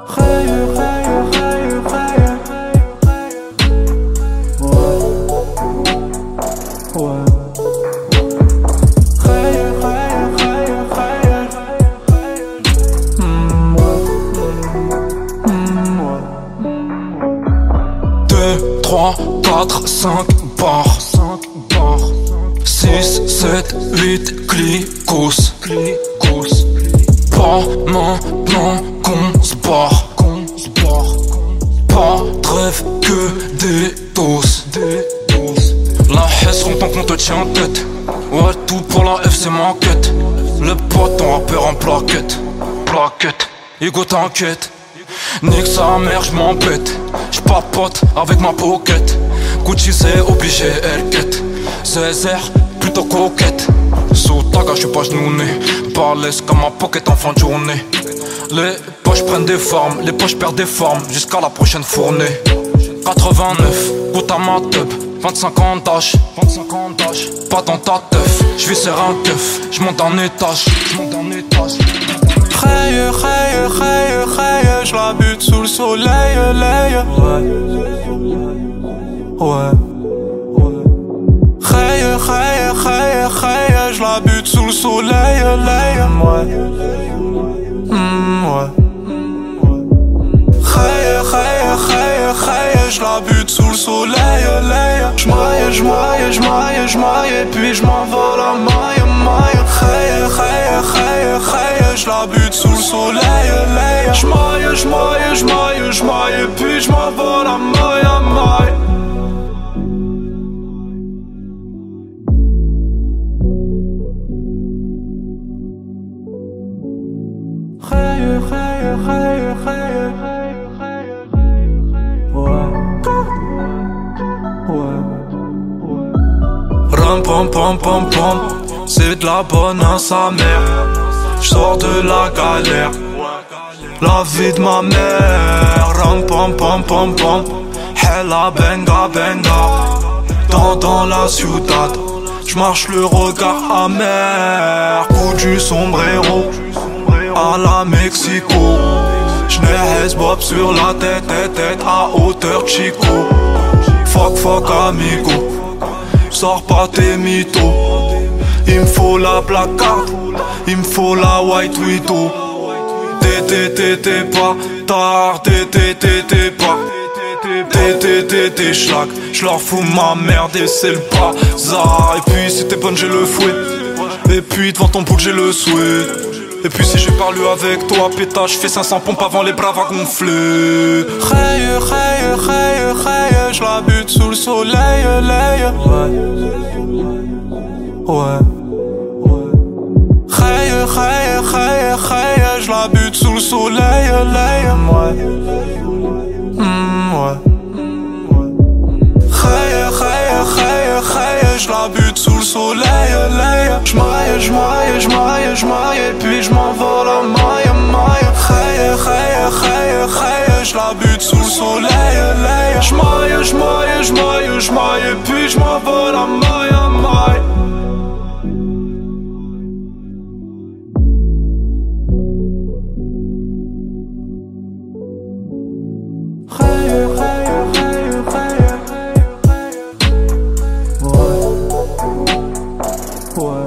Raye, raye, raye, raye. Ouais, ouais. Raye, raye, raye, raye. Ouais. 2, 3, 4, 5 barres. 6, 7, 8 clicos. Pas maintenant qu'on se barre. Pas de rêve que des doses. La haisse longtemps qu'on te tient en tête. Ouais, tout pour la F c'est ma quête. Le pote ton rappeur en plaquette. Ego t'inquiète. Nique sa mère j'm'embête. J'papote avec ma pocket. Gucci c'est obligé elle quête. Césaire plutôt coquette. Sous taga j'suis pas genouné. Balèze comme ma pocket en fin de journée. Les poches prennent des formes, les poches perdent des formes. Jusqu'à la prochaine fournée. 89, goûte à ma teub. 25 ans d'âge, pas dans ta teuf. J'vis serrer un keuf, j'monte en étage. Raye, raye, raye, raye. J'la bute sous le soleil, laye. Ouais. Raye, raye, raye, raye. J'la bute sous le soleil, laye. Ouais. Raye, raye, raye, raye. J'la bute sous le soleil, laye. J'maille, puis j'm'envole à maille. Raye, raye, raye, raye. J'la bute sous le soleil, laye. J'maille, puis j'm'envole à maille. Raye, raye, raye, raye. Ram pam pam pam pam, c'est de la bonne à sa mère. J'sors de la galère, la vie de ma mère. Ram pam pam pam pam, hella benga benga. Dans la ciudad, j'marche le regard amer. Coup du sombrero, à la Mexico. J'n'ai bob sur la tête à hauteur Chico. Fuck amigo, sors pas tes mythos. Il me faut la placard, il me faut la white widow. T'es pas tard, t'es pas. T'es schlag, j'leur fous ma merde et c'est le bazar. Et puis si t'es bonne j'ai le fouet. Et puis devant ton boule j'ai le souhait. Et puis si j'ai parlé avec toi pétage, j'fais 500 pompes avant les bras à gonfler. Raye, raye, raye, raye. J'la bute sous le soleil, laye. Ouais. Raye, raye, raye, raye. J'la bute sous le soleil, laye. Ouais. Raye, raye, raye, raye. J'la bute sous le soleil, laye. J'maille, puis j'm'envole à maille. Raye, raye, raye, raye. J'la bute sous le soleil, laye. J'maille, puis j'm'envole à maille. Raye, raye, raye, raye. Ouais.